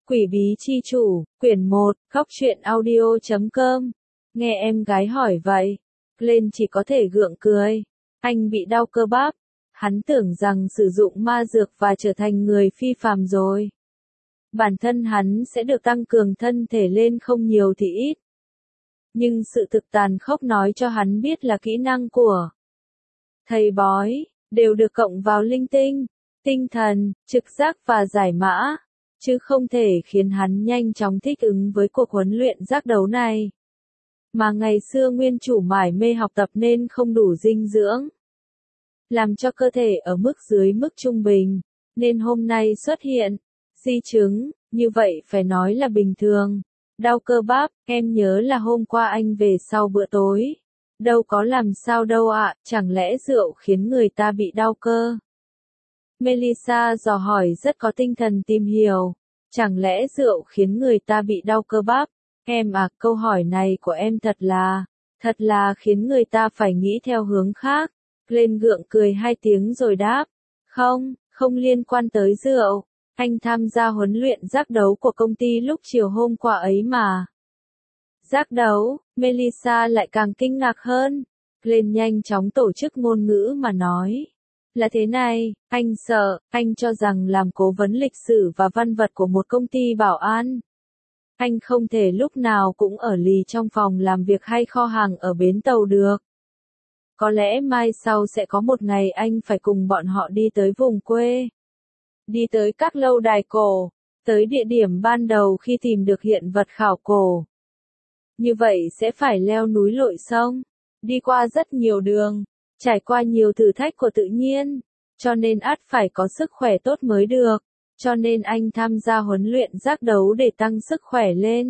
Quỷ bí chi chủ, quyển 1, góc truyện audio.com. Nghe em gái hỏi vậy, Glenn chỉ có thể gượng cười. Anh bị đau cơ bắp. Hắn tưởng rằng sử dụng ma dược và trở thành người phi phàm rồi. Bản thân hắn sẽ được tăng cường thân thể lên không nhiều thì ít. Nhưng sự thực tàn khốc nói cho hắn biết là kỹ năng của thầy bói đều được cộng vào linh tinh, tinh thần, trực giác và giải mã, chứ không thể khiến hắn nhanh chóng thích ứng với cuộc huấn luyện giác đấu này. Mà ngày xưa nguyên chủ mải mê học tập nên không đủ dinh dưỡng, làm cho cơ thể ở mức dưới mức trung bình, nên hôm nay xuất hiện di chứng, như vậy phải nói là bình thường. Đau cơ bắp, em nhớ là hôm qua anh về sau bữa tối. Đâu có làm sao đâu ạ, chẳng lẽ rượu khiến người ta bị đau cơ? Melissa dò hỏi rất có tinh thần tìm hiểu. Chẳng lẽ rượu khiến người ta bị đau cơ bắp? Em à, câu hỏi này của em thật là khiến người ta phải nghĩ theo hướng khác. Glenn gượng cười 2 tiếng rồi đáp. Không liên quan tới rượu. Anh tham gia huấn luyện giác đấu của công ty lúc chiều hôm qua ấy mà. Giác đấu, Melissa lại càng kinh ngạc hơn. Glenn nhanh chóng tổ chức ngôn ngữ mà nói. Là thế này, anh sợ, anh cho rằng làm cố vấn lịch sử và văn vật của một công ty bảo an. Anh không thể lúc nào cũng ở lì trong phòng làm việc hay kho hàng ở bến tàu được. Có lẽ mai sau sẽ có một ngày anh phải cùng bọn họ đi tới vùng quê. Đi tới các lâu đài cổ, tới địa điểm ban đầu khi tìm được hiện vật khảo cổ. Như vậy sẽ phải leo núi lội sông, đi qua rất nhiều đường, trải qua nhiều thử thách của tự nhiên, cho nên ắt phải có sức khỏe tốt mới được, cho nên anh tham gia huấn luyện giác đấu để tăng sức khỏe lên.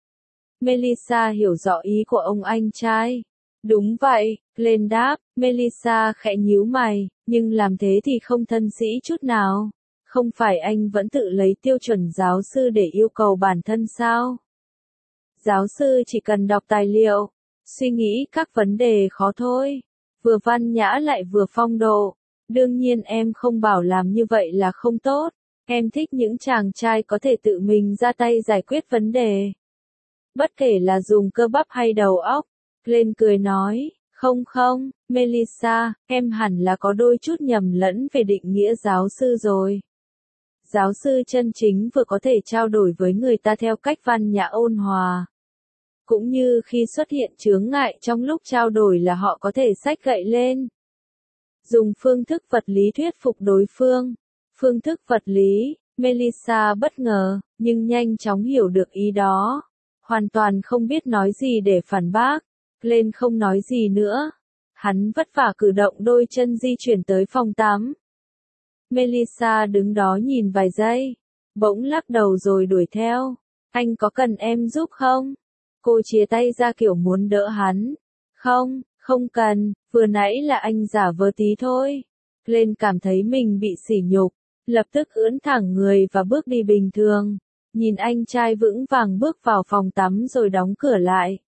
Melissa hiểu rõ ý của ông anh trai. Đúng vậy, Glenn đáp. Melissa khẽ nhíu mày, nhưng làm thế thì không thân sĩ chút nào. Không phải anh vẫn tự lấy tiêu chuẩn giáo sư để yêu cầu bản thân sao? Giáo sư chỉ cần đọc tài liệu, suy nghĩ các vấn đề khó thôi. Vừa văn nhã lại vừa phong độ. Đương nhiên em không bảo làm như vậy là không tốt. Em thích những chàng trai có thể tự mình ra tay giải quyết vấn đề. Bất kể là dùng cơ bắp hay đầu óc. Glenn cười nói. Không, Melissa, em hẳn là có đôi chút nhầm lẫn về định nghĩa giáo sư rồi. Giáo sư chân chính vừa có thể trao đổi với người ta theo cách văn nhã ôn hòa. Cũng như khi xuất hiện chướng ngại trong lúc trao đổi là họ có thể xách gậy lên. Dùng phương thức vật lý thuyết phục đối phương. Phương thức vật lý, Melissa bất ngờ, nhưng nhanh chóng hiểu được ý đó. Hoàn toàn không biết nói gì để phản bác. Glenn không nói gì nữa. Hắn vất vả cử động đôi chân di chuyển tới phòng tắm. Melissa đứng đó nhìn vài giây, bỗng lắc đầu rồi đuổi theo. Anh có cần em giúp không? Cô chìa tay ra kiểu muốn đỡ hắn. Không cần, vừa nãy là anh giả vờ tí thôi. Glenn cảm thấy mình bị sỉ nhục, lập tức ưỡn thẳng người và bước đi bình thường. Nhìn anh trai vững vàng bước vào phòng tắm rồi đóng cửa lại.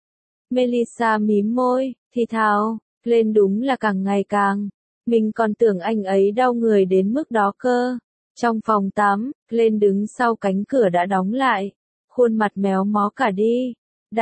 Melissa mím môi, thì thào, Glenn đúng là càng ngày càng. Mình còn tưởng anh ấy đau người đến mức đó cơ. Trong phòng tắm, Glenn đứng sau cánh cửa đã đóng lại. Khuôn mặt méo mó cả đi.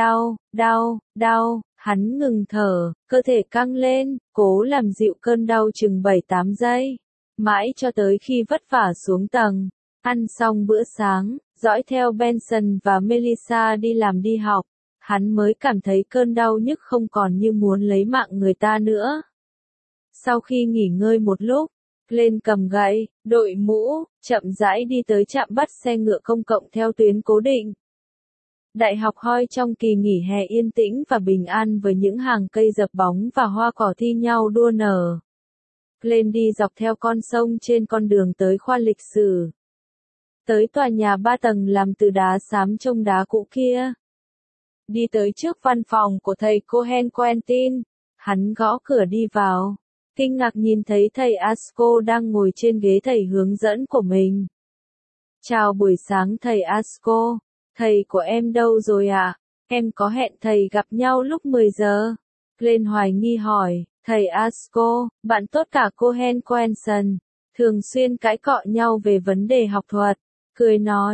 Đau, hắn ngừng thở, cơ thể căng lên, cố làm dịu cơn đau chừng 7-8 giây. Mãi cho tới khi vất vả xuống tầng. Ăn xong bữa sáng, dõi theo Benson và Melissa đi làm đi học. Hắn mới cảm thấy cơn đau nhức không còn như muốn lấy mạng người ta nữa. Sau khi nghỉ ngơi một lúc, Glenn cầm gậy, đội mũ, chậm rãi đi tới trạm bắt xe ngựa công cộng theo tuyến cố định. Đại học Hoi trong kỳ nghỉ hè yên tĩnh và bình an với những hàng cây dập bóng và hoa cỏ thi nhau đua nở. Glenn đi dọc theo con sông trên con đường tới khoa lịch sử. Tới tòa nhà 3 tầng làm từ đá xám trông đá cũ kia. Đi tới trước văn phòng của thầy Cohen Quentin, hắn gõ cửa đi vào. Kinh ngạc nhìn thấy thầy Asco đang ngồi trên ghế thầy hướng dẫn của mình. Chào buổi sáng thầy Asco, thầy của em đâu rồi ạ? Em có hẹn thầy gặp nhau lúc 10 giờ. Glenn hoài nghi hỏi, thầy Asco, bạn tốt cả Cohen Quentin, thường xuyên cãi cọ nhau về vấn đề học thuật. Cười nói,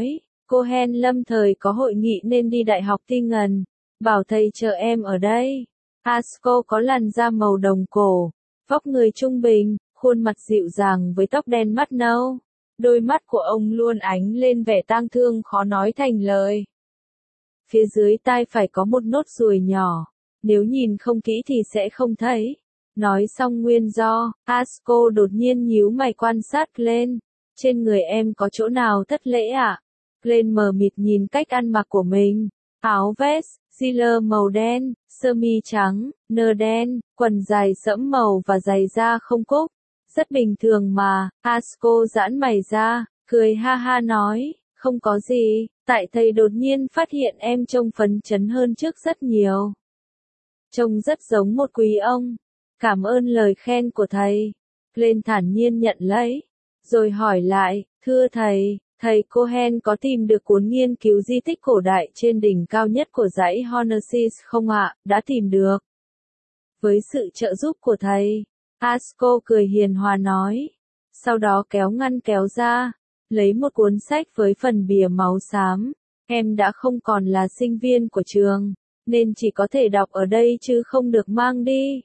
Cohen lâm thời có hội nghị nên đi Đại học Tingen. Bảo thầy chờ em ở đây. Asko có làn da màu đồng cổ, vóc người trung bình, khuôn mặt dịu dàng với tóc đen mắt nâu. Đôi mắt của ông luôn ánh lên vẻ tang thương khó nói thành lời. Phía dưới tai phải có một nốt ruồi nhỏ, nếu nhìn không kỹ thì sẽ không thấy. Nói xong nguyên do, Asko đột nhiên nhíu mày quan sát lên. Trên người em có chỗ nào thất lễ ạ? Glenn mờ mịt nhìn cách ăn mặc của mình. Áo vest, Ziller màu đen, sơ mi trắng, nơ đen, quần dài sẫm màu và giày da không cúc. Rất bình thường mà, Asko giãn mày ra, cười ha ha nói, không có gì, tại thầy đột nhiên phát hiện em trông phấn chấn hơn trước rất nhiều. Trông rất giống một quý ông. Cảm ơn lời khen của thầy. Glenn thản nhiên nhận lấy, rồi hỏi lại, thưa thầy, thầy Cohen có tìm được cuốn nghiên cứu di tích cổ đại trên đỉnh cao nhất của dãy Hornersis không ạ? Đã tìm được. Với sự trợ giúp của thầy, Asko cười hiền hòa nói. Sau đó kéo ngăn kéo ra, lấy một cuốn sách với phần bìa máu xám. Em đã không còn là sinh viên của trường, nên chỉ có thể đọc ở đây chứ không được mang đi.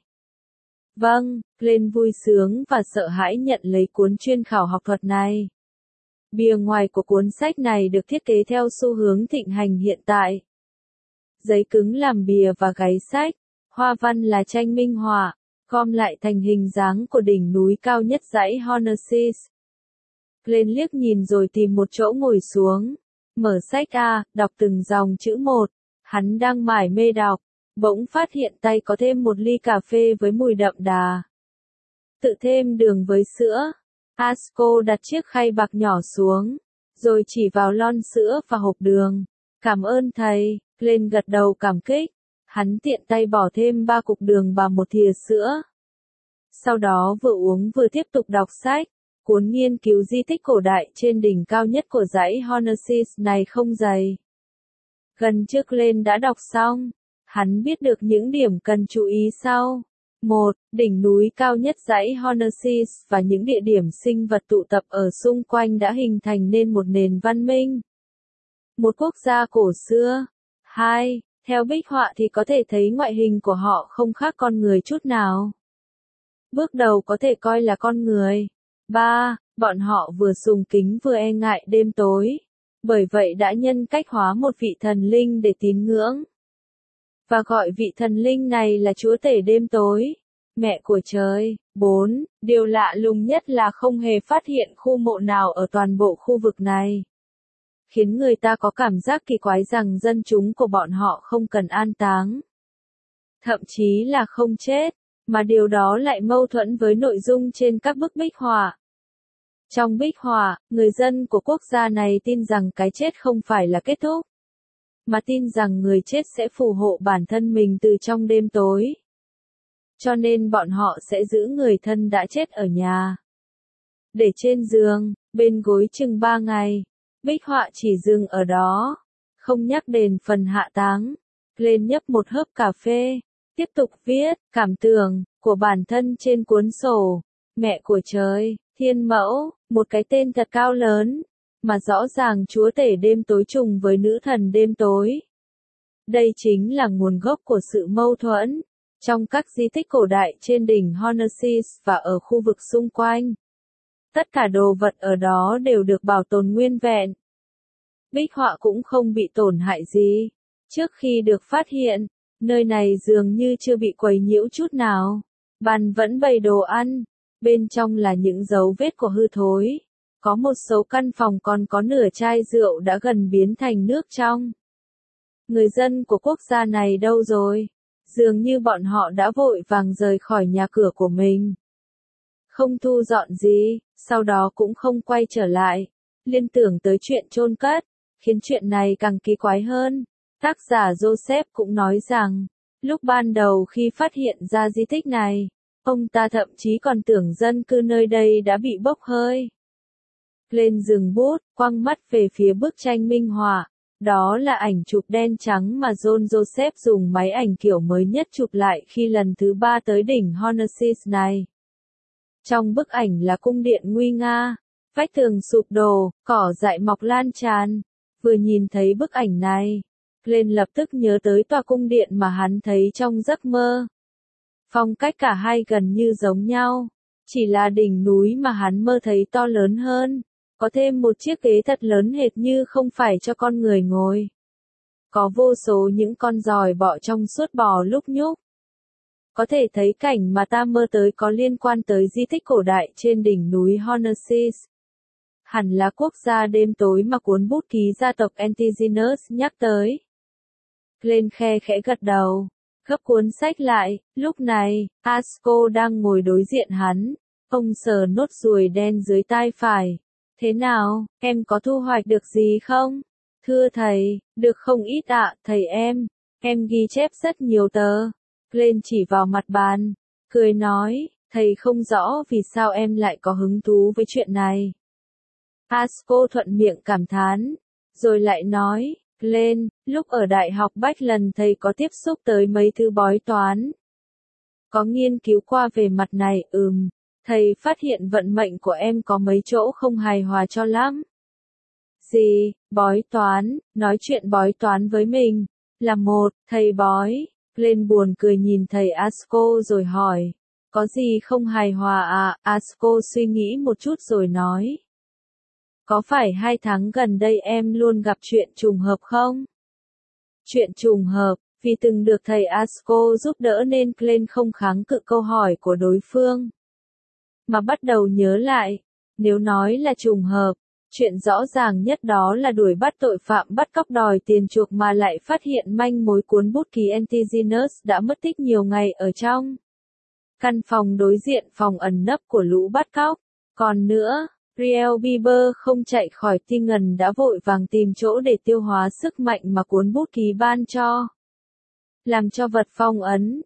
Vâng, Glenn vui sướng và sợ hãi nhận lấy cuốn chuyên khảo học thuật này. Bìa ngoài của cuốn sách này được thiết kế theo xu hướng thịnh hành hiện tại. Giấy cứng làm bìa và gáy sách, hoa văn là tranh minh họa, gom lại thành hình dáng của đỉnh núi cao nhất dãy Hornersis. Glenn liếc nhìn rồi tìm một chỗ ngồi xuống, mở sách ra, đọc từng dòng chữ một. Hắn đang mải mê đọc, bỗng phát hiện tay có thêm một ly cà phê với mùi đậm đà. Tự thêm đường với sữa. Asko đặt chiếc khay bạc nhỏ xuống, rồi chỉ vào lon sữa và hộp đường. Cảm ơn thầy, Glenn gật đầu cảm kích. Hắn tiện tay bỏ thêm 3 cục đường vào một thìa sữa. Sau đó vừa uống vừa tiếp tục đọc sách. Cuốn nghiên cứu di tích cổ đại trên đỉnh cao nhất của dãy Hornersis này không dày. Gần trước Glenn đã đọc xong. Hắn biết được những điểm cần chú ý sau. 1. Đỉnh núi cao nhất dãy Hornersis và những địa điểm sinh vật tụ tập ở xung quanh đã hình thành nên một nền văn minh. Một quốc gia cổ xưa. 2. Theo bích họa thì có thể thấy ngoại hình của họ không khác con người chút nào. Bước đầu có thể coi là con người. 3. Bọn họ vừa sùng kính vừa e ngại đêm tối. Bởi vậy đã nhân cách hóa một vị thần linh để tín ngưỡng. Và gọi vị thần linh này là chúa tể đêm tối, mẹ của trời. 4. Điều lạ lùng nhất là không hề phát hiện khu mộ nào ở toàn bộ khu vực này. Khiến người ta có cảm giác kỳ quái rằng dân chúng của bọn họ không cần an táng. Thậm chí là không chết, mà điều đó lại mâu thuẫn với nội dung trên các bức bích họa. Trong bích họa, người dân của quốc gia này tin rằng cái chết không phải là kết thúc, mà tin rằng người chết sẽ phù hộ bản thân mình từ trong đêm tối. Cho nên bọn họ sẽ giữ người thân đã chết ở nhà, để trên giường, bên gối chừng 3 ngày. Bích họa chỉ dừng ở đó, không nhắc đến phần hạ táng. Glenn nhấp một hớp cà phê, tiếp tục viết cảm tưởng của bản thân trên cuốn sổ. Mẹ của trời, thiên mẫu, một cái tên thật cao lớn, mà rõ ràng chúa tể đêm tối trùng với nữ thần đêm tối. Đây chính là nguồn gốc của sự mâu thuẫn trong các di tích cổ đại trên đỉnh Hornersis và ở khu vực xung quanh. Tất cả đồ vật ở đó đều được bảo tồn nguyên vẹn. Bích họa cũng không bị tổn hại gì. Trước khi được phát hiện, nơi này dường như chưa bị quấy nhiễu chút nào. Bàn vẫn bày đồ ăn, bên trong là những dấu vết của hư thối. Có một số căn phòng còn có nửa chai rượu đã gần biến thành nước trong. Người dân của quốc gia này đâu rồi? Dường như bọn họ đã vội vàng rời khỏi nhà cửa của mình. Không thu dọn gì, sau đó cũng không quay trở lại. Liên tưởng tới chuyện chôn cất, khiến chuyện này càng kỳ quái hơn. Tác giả Joseph cũng nói rằng, lúc ban đầu khi phát hiện ra di tích này, ông ta thậm chí còn tưởng dân cư nơi đây đã bị bốc hơi. Lên dừng bút, quăng mắt về phía bức tranh minh họa. Đó là ảnh chụp đen trắng mà John Joseph dùng máy ảnh kiểu mới nhất chụp lại khi lần thứ 3 tới đỉnh Hornersis này. Trong bức ảnh là cung điện nguy nga, vách tường sụp đổ, cỏ dại mọc lan tràn, Vừa nhìn thấy bức ảnh này, Glenn lập tức nhớ tới tòa cung điện mà hắn thấy trong giấc mơ. Phong cách cả hai gần như giống nhau, chỉ là đỉnh núi mà hắn mơ thấy to lớn hơn, có thêm một chiếc ghế thật lớn hệt như không phải cho con người ngồi. Có vô số những con giòi bọ trong suốt bò lúc nhúc. Có thể thấy cảnh mà ta mơ tới có liên quan tới di tích cổ đại trên đỉnh núi Hornesis. Hẳn là quốc gia đêm tối mà cuốn bút ký gia tộc Antigenus nhắc tới. Glenn khe khẽ gật đầu, gấp cuốn sách lại, lúc này, Asco đang ngồi đối diện hắn, ông sờ nốt ruồi đen dưới tai phải. Thế nào, em có thu hoạch được gì không? Thưa thầy, được không ít ạ, thầy em ghi chép rất nhiều tờ. Glenn chỉ vào mặt bàn, cười nói, thầy không rõ vì sao em lại có hứng thú với chuyện này. Asco thuận miệng cảm thán, rồi lại nói, Glenn, lúc ở Đại học Bách thầy có tiếp xúc tới mấy thứ bói toán. Có nghiên cứu qua về mặt này, thầy phát hiện vận mệnh của em có mấy chỗ không hài hòa cho lắm. Gì, bói toán, nói chuyện bói toán với mình, là một, thầy bói. Glenn buồn cười nhìn thầy Asco rồi hỏi, có gì không hài hòa à? Asco suy nghĩ một chút rồi nói. Có phải 2 tháng gần đây em luôn gặp chuyện trùng hợp không? Chuyện trùng hợp, vì từng được thầy Asco giúp đỡ nên Glenn không kháng cự câu hỏi của đối phương. Mà bắt đầu nhớ lại, nếu nói là trùng hợp, chuyện rõ ràng nhất đó là đuổi bắt tội phạm bắt cóc đòi tiền chuộc mà lại phát hiện manh mối cuốn bút ký Antigenus đã mất tích nhiều ngày ở trong căn phòng đối diện phòng ẩn nấp của lũ bắt cóc. Còn nữa, Riel Bieber không chạy khỏi Tingen đã vội vàng tìm chỗ để tiêu hóa sức mạnh mà cuốn bút ký ban cho. Làm cho vật phong ấn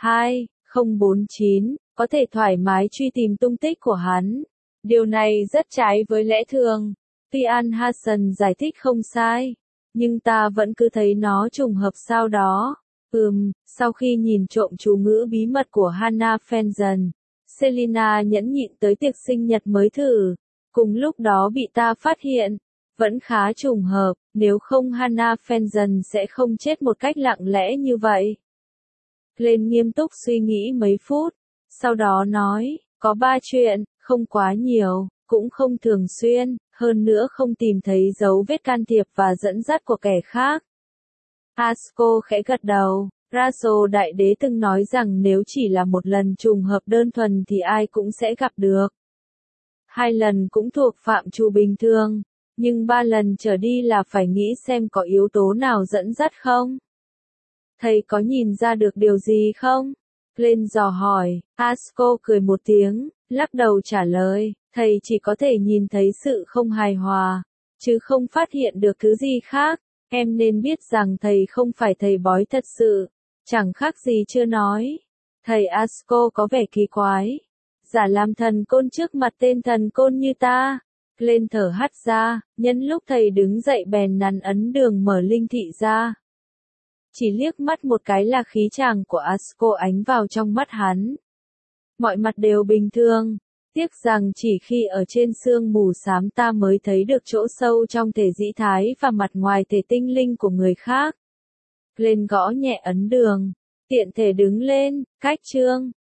2049 có thể thoải mái truy tìm tung tích của hắn. Điều này rất trái với lẽ thường. Ian Hassan giải thích không sai, nhưng ta vẫn cứ thấy nó trùng hợp sao đó. Sau khi nhìn trộm chú ngữ bí mật của Hannah Fenton, Selina nhẫn nhịn tới tiệc sinh nhật mới thử. Cùng lúc đó bị ta phát hiện, vẫn khá trùng hợp, nếu không Hannah Fenton sẽ không chết một cách lặng lẽ như vậy. Glenn nghiêm túc suy nghĩ mấy phút, sau đó nói, có 3 chuyện, không quá nhiều, cũng không thường xuyên, hơn nữa không tìm thấy dấu vết can thiệp và dẫn dắt của kẻ khác. Asco khẽ gật đầu, Russell Đại Đế từng nói rằng nếu chỉ là một lần trùng hợp đơn thuần thì ai cũng sẽ gặp được. 2 lần cũng thuộc phạm trù bình thường, nhưng 3 lần trở đi là phải nghĩ xem có yếu tố nào dẫn dắt không. Thầy có nhìn ra được điều gì không? Glenn dò hỏi, Asco cười một tiếng, lắc đầu trả lời, thầy chỉ có thể nhìn thấy sự không hài hòa, chứ không phát hiện được thứ gì khác. Em nên biết rằng thầy không phải thầy bói thật sự, chẳng khác gì chưa nói. Thầy Asco có vẻ kỳ quái. Giả làm thần côn trước mặt tên thần côn như ta. Glenn thở hắt ra, nhân lúc thầy đứng dậy bèn nắn ấn đường mở linh thị ra. Chỉ liếc mắt một cái là khí chàng của Asco ánh vào trong mắt hắn. Mọi mặt đều bình thường. Tiếc rằng chỉ khi ở trên sương mù xám ta mới thấy được chỗ sâu trong thể dĩ thái và mặt ngoài thể tinh linh của người khác. Glenn gõ nhẹ ấn đường. Tiện thể đứng lên, cách chương.